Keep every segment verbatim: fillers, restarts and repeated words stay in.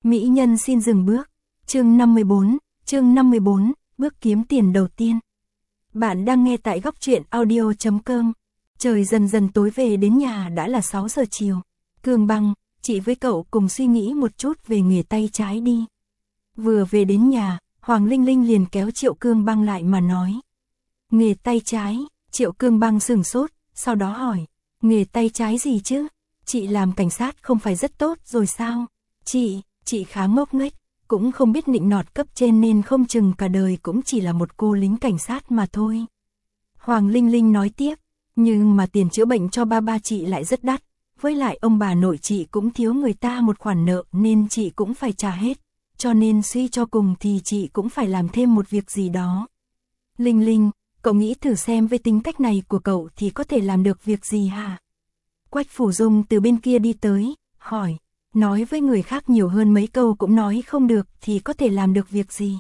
Mỹ nhân xin dừng bước. Chương năm mươi bốn, chương năm mươi bốn, bước kiếm tiền đầu tiên. Bạn đang nghe tại góc truyện audio chấm com. Trời dần dần tối về đến nhà đã là sáu giờ chiều. Cương Băng, chị với cậu cùng suy nghĩ một chút về nghề tay trái đi. Vừa về đến nhà, Hoàng Linh Linh liền kéo Triệu Cương Băng lại mà nói. Nghề tay trái, Triệu Cương Băng sửng sốt, sau đó hỏi. Nghề tay trái gì chứ? Chị làm cảnh sát không phải rất tốt rồi sao? Chị, chị khá ngốc nghếch, cũng không biết nịnh nọt cấp trên nên không chừng cả đời cũng chỉ là một cô lính cảnh sát mà thôi. Hoàng Linh Linh nói tiếp, nhưng mà tiền chữa bệnh cho ba ba chị lại rất đắt, với lại ông bà nội chị cũng thiếu người ta một khoản nợ nên chị cũng phải trả hết, cho nên suy cho cùng thì chị cũng phải làm thêm một việc gì đó. Linh Linh, cậu nghĩ thử xem với tính cách này của cậu thì có thể làm được việc gì hả? Quách Phủ Dung từ bên kia đi tới, hỏi, nói với người khác nhiều hơn mấy câu cũng nói không được thì có thể làm được việc gì?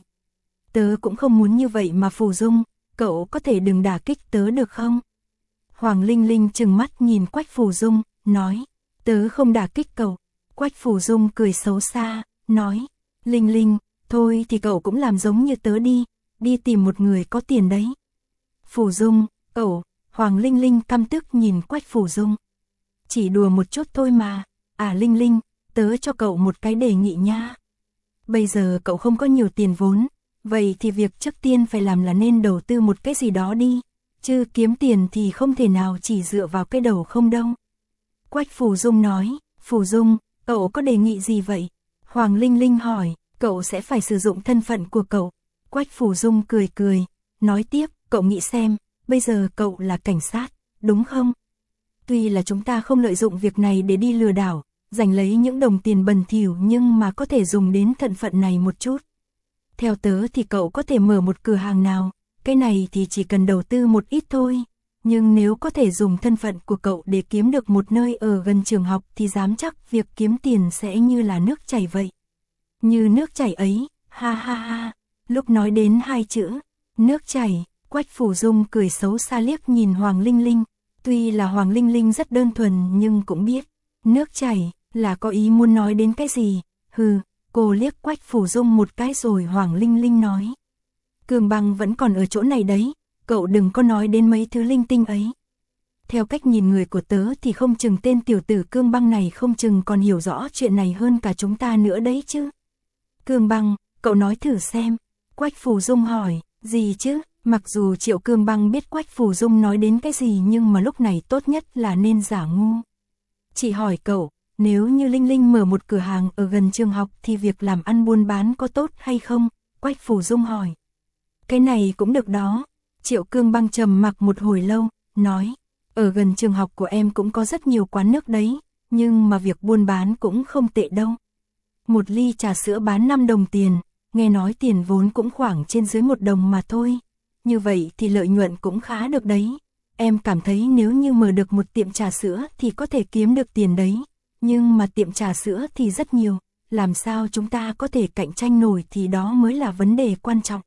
Tớ cũng không muốn như vậy mà Phủ Dung, cậu có thể đừng đả kích tớ được không? Hoàng Linh Linh trừng mắt nhìn Quách Phủ Dung, nói, tớ không đả kích cậu. Quách Phủ Dung cười xấu xa, nói, Linh Linh, thôi thì cậu cũng làm giống như tớ đi, đi tìm một người có tiền đấy. Phủ Dung, cậu, Hoàng Linh Linh căm tức nhìn Quách Phủ Dung. Chỉ đùa một chút thôi mà, à Linh Linh, tớ cho cậu một cái đề nghị nha. Bây giờ cậu không có nhiều tiền vốn, vậy thì việc trước tiên phải làm là nên đầu tư một cái gì đó đi, chứ kiếm tiền thì không thể nào chỉ dựa vào cái đầu không đâu. Quách Phủ Dung nói, Phủ Dung, cậu có đề nghị gì vậy? Hoàng Linh Linh hỏi, cậu sẽ phải sử dụng thân phận của cậu. Quách Phủ Dung cười cười, nói tiếp, cậu nghĩ xem, bây giờ cậu là cảnh sát, đúng không? Tuy là chúng ta không lợi dụng việc này để đi lừa đảo, giành lấy những đồng tiền bẩn thỉu nhưng mà có thể dùng đến thân phận này một chút. Theo tớ thì cậu có thể mở một cửa hàng nào, cái này thì chỉ cần đầu tư một ít thôi. Nhưng nếu có thể dùng thân phận của cậu để kiếm được một nơi ở gần trường học thì dám chắc việc kiếm tiền sẽ như là nước chảy vậy. Như nước chảy ấy, ha ha ha, lúc nói đến hai chữ, nước chảy, Quách Phủ Dung cười xấu xa liếc nhìn Hoàng Linh Linh. Tuy là Hoàng Linh Linh rất đơn thuần nhưng cũng biết, nước chảy là có ý muốn nói đến cái gì. Hừ, cô liếc Quách Phủ Dung một cái rồi Hoàng Linh Linh nói. Cương Băng vẫn còn ở chỗ này đấy, cậu đừng có nói đến mấy thứ linh tinh ấy. Theo cách nhìn người của tớ thì không chừng tên tiểu tử Cương Băng này không chừng còn hiểu rõ chuyện này hơn cả chúng ta nữa đấy chứ. Cương Băng, cậu nói thử xem. Quách Phủ Dung hỏi, gì chứ? Mặc dù Triệu Cương Băng biết Quách Phủ Dung nói đến cái gì nhưng mà lúc này tốt nhất là nên giả ngu. Chị hỏi cậu, nếu như Linh Linh mở một cửa hàng ở gần trường học thì việc làm ăn buôn bán có tốt hay không? Quách Phủ Dung hỏi. Cái này cũng được đó. Triệu Cương Băng trầm mặc một hồi lâu, nói, ở gần trường học của em cũng có rất nhiều quán nước đấy, nhưng mà việc buôn bán cũng không tệ đâu. Một ly trà sữa bán năm đồng tiền, nghe nói tiền vốn cũng khoảng trên dưới một đồng mà thôi. Như vậy thì lợi nhuận cũng khá được đấy. Em cảm thấy nếu như mở được một tiệm trà sữa thì có thể kiếm được tiền đấy. Nhưng mà tiệm trà sữa thì rất nhiều, làm sao chúng ta có thể cạnh tranh nổi thì đó mới là vấn đề quan trọng.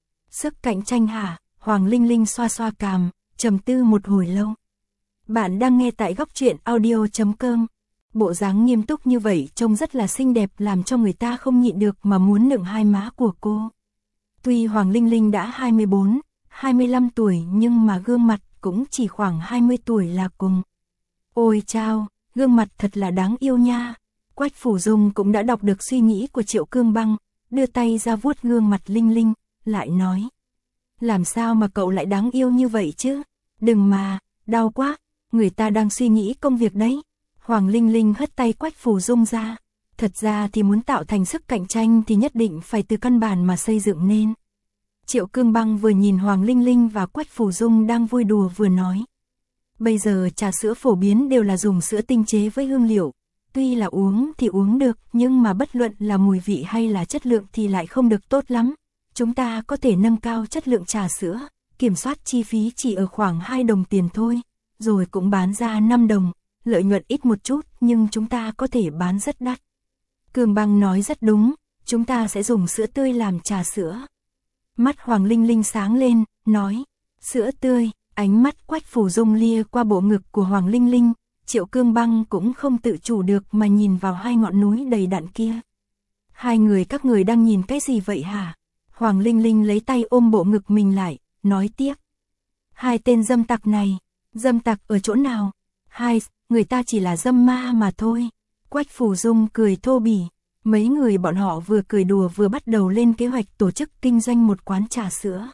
Sức cạnh tranh hả? Hoàng Linh Linh xoa xoa cằm, trầm tư một hồi lâu. Bạn đang nghe tại góc truyện audio chấm com. Bộ dáng nghiêm túc như vậy trông rất là xinh đẹp làm cho người ta không nhịn được mà muốn nựng hai má của cô. Tuy Hoàng Linh Linh đã hai mươi bốn, hai mươi lăm tuổi nhưng mà gương mặt cũng chỉ khoảng hai mươi tuổi là cùng. Ôi chao, gương mặt thật là đáng yêu nha. Quách Phủ Dung cũng đã đọc được suy nghĩ của Triệu Cương Băng, đưa tay ra vuốt gương mặt Linh Linh, lại nói. Làm sao mà cậu lại đáng yêu như vậy chứ? Đừng mà, đau quá, người ta đang suy nghĩ công việc đấy. Hoàng Linh Linh hất tay Quách Phủ Dung ra. Thật ra thì muốn tạo thành sức cạnh tranh thì nhất định phải từ căn bản mà xây dựng nên. Triệu Cương Băng vừa nhìn Hoàng Linh Linh và Quách Phủ Dung đang vui đùa vừa nói. Bây giờ trà sữa phổ biến đều là dùng sữa tinh chế với hương liệu. Tuy là uống thì uống được nhưng mà bất luận là mùi vị hay là chất lượng thì lại không được tốt lắm. Chúng ta có thể nâng cao chất lượng trà sữa, kiểm soát chi phí chỉ ở khoảng hai đồng tiền thôi, rồi cũng bán ra năm đồng, lợi nhuận ít một chút nhưng chúng ta có thể bán rất đắt. Cương Băng nói rất đúng, chúng ta sẽ dùng sữa tươi làm trà sữa. Mắt Hoàng Linh Linh sáng lên, nói, sữa tươi, ánh mắt Quách Phủ Dung lia qua bộ ngực của Hoàng Linh Linh, Triệu Cương Băng cũng không tự chủ được mà nhìn vào hai ngọn núi đầy đặn kia. Hai người các người đang nhìn cái gì vậy hả? Hoàng Linh Linh lấy tay ôm bộ ngực mình lại, nói tiếp. Hai tên dâm tặc này, dâm tặc ở chỗ nào? Hai, người ta chỉ là dâm ma mà thôi. Quách Phủ Dung cười thô bỉ. Mấy người bọn họ vừa cười đùa vừa bắt đầu lên kế hoạch tổ chức kinh doanh một quán trà sữa.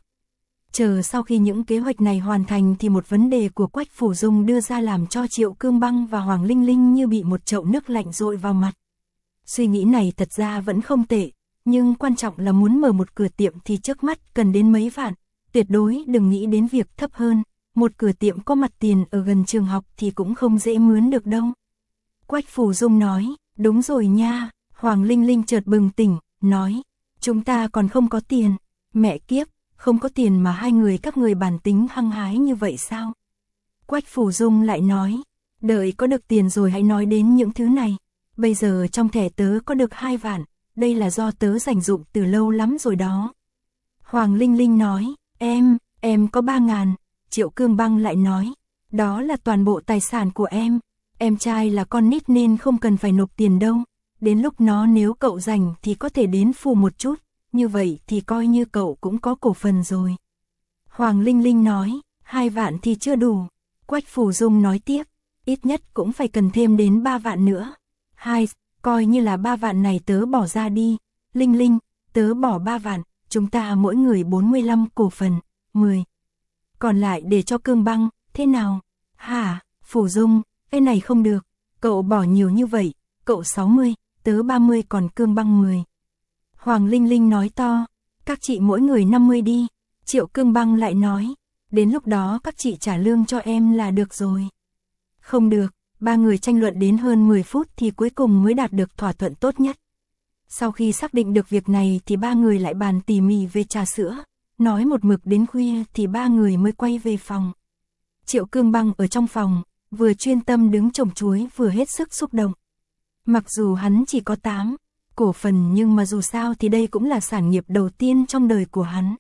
Chờ sau khi những kế hoạch này hoàn thành thì một vấn đề của Quách Phủ Dung đưa ra làm cho Triệu Cương Băng và Hoàng Linh Linh như bị một chậu nước lạnh dội vào mặt. Suy nghĩ này thật ra vẫn không tệ, nhưng quan trọng là muốn mở một cửa tiệm thì trước mắt cần đến mấy vạn, tuyệt đối đừng nghĩ đến việc thấp hơn, một cửa tiệm có mặt tiền ở gần trường học thì cũng không dễ mướn được đâu. Quách Phủ Dung nói, đúng rồi nha. Hoàng Linh Linh chợt bừng tỉnh, nói, chúng ta còn không có tiền. Mẹ kiếp, không có tiền mà hai người các người bản tính hăng hái như vậy sao? Quách Phủ Dung lại nói, đợi có được tiền rồi hãy nói đến những thứ này. Bây giờ trong thẻ tớ có được hai vạn, đây là do tớ dành dụm từ lâu lắm rồi đó. Hoàng Linh Linh nói, em, em có ba ngàn. Triệu Cương Băng lại nói, đó là toàn bộ tài sản của em. Em trai là con nít nên không cần phải nộp tiền đâu. Đến lúc nó nếu cậu rảnh thì có thể đến phù một chút, như vậy thì coi như cậu cũng có cổ phần rồi. Hoàng Linh Linh nói, hai vạn thì chưa đủ. Quách Phủ Dung nói tiếp, ít nhất cũng phải cần thêm đến ba vạn nữa. Hai, coi như là ba vạn này tớ bỏ ra đi. Linh Linh, tớ bỏ ba vạn, chúng ta mỗi người bốn mươi lăm cổ phần, mười. Còn lại để cho Cương Băng, thế nào? Hả, Phủ Dung, cái này không được, cậu bỏ nhiều như vậy, cậu sáu mươi. Tớ ba mươi còn Cương Băng mười. Hoàng Linh Linh nói to, các chị mỗi người năm mươi đi. Triệu Cương Băng lại nói, đến lúc đó các chị trả lương cho em là được rồi. Không được, ba người tranh luận đến hơn mười phút thì cuối cùng mới đạt được thỏa thuận tốt nhất. Sau khi xác định được việc này thì ba người lại bàn tỉ mỉ về trà sữa, nói một mực đến khuya thì ba người mới quay về phòng. Triệu Cương Băng ở trong phòng, vừa chuyên tâm đứng trồng chuối vừa hết sức xúc động. Mặc dù hắn chỉ có tám cổ phần nhưng mà dù sao thì đây cũng là sản nghiệp đầu tiên trong đời của hắn.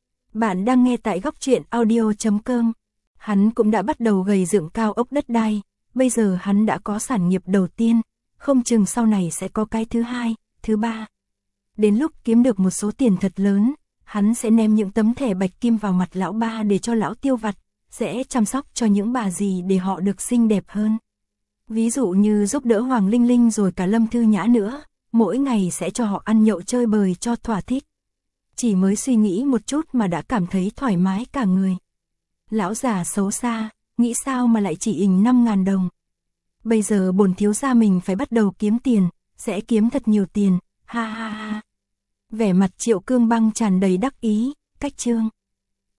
Bạn đang nghe tại góc truyện audio chấm com. Hắn cũng đã bắt đầu gầy dựng cao ốc đất đai, bây giờ hắn đã có sản nghiệp đầu tiên, không chừng sau này sẽ có cái thứ hai, thứ ba. Đến lúc kiếm được một số tiền thật lớn, hắn sẽ ném những tấm thẻ bạch kim vào mặt lão ba để cho lão tiêu vặt, sẽ chăm sóc cho những bà dì để họ được xinh đẹp hơn. Ví dụ như giúp đỡ Hoàng Linh Linh rồi cả Lâm Thư Nhã nữa, mỗi ngày sẽ cho họ ăn nhậu chơi bời cho thỏa thích. Chỉ mới suy nghĩ một chút mà đã cảm thấy thoải mái cả người. Lão già xấu xa, nghĩ sao mà lại chỉ ình năm ngàn đồng. Bây giờ bổn thiếu gia mình phải bắt đầu kiếm tiền, sẽ kiếm thật nhiều tiền, ha ha ha. Vẻ mặt Triệu Cương Băng tràn đầy đắc ý, cách chương.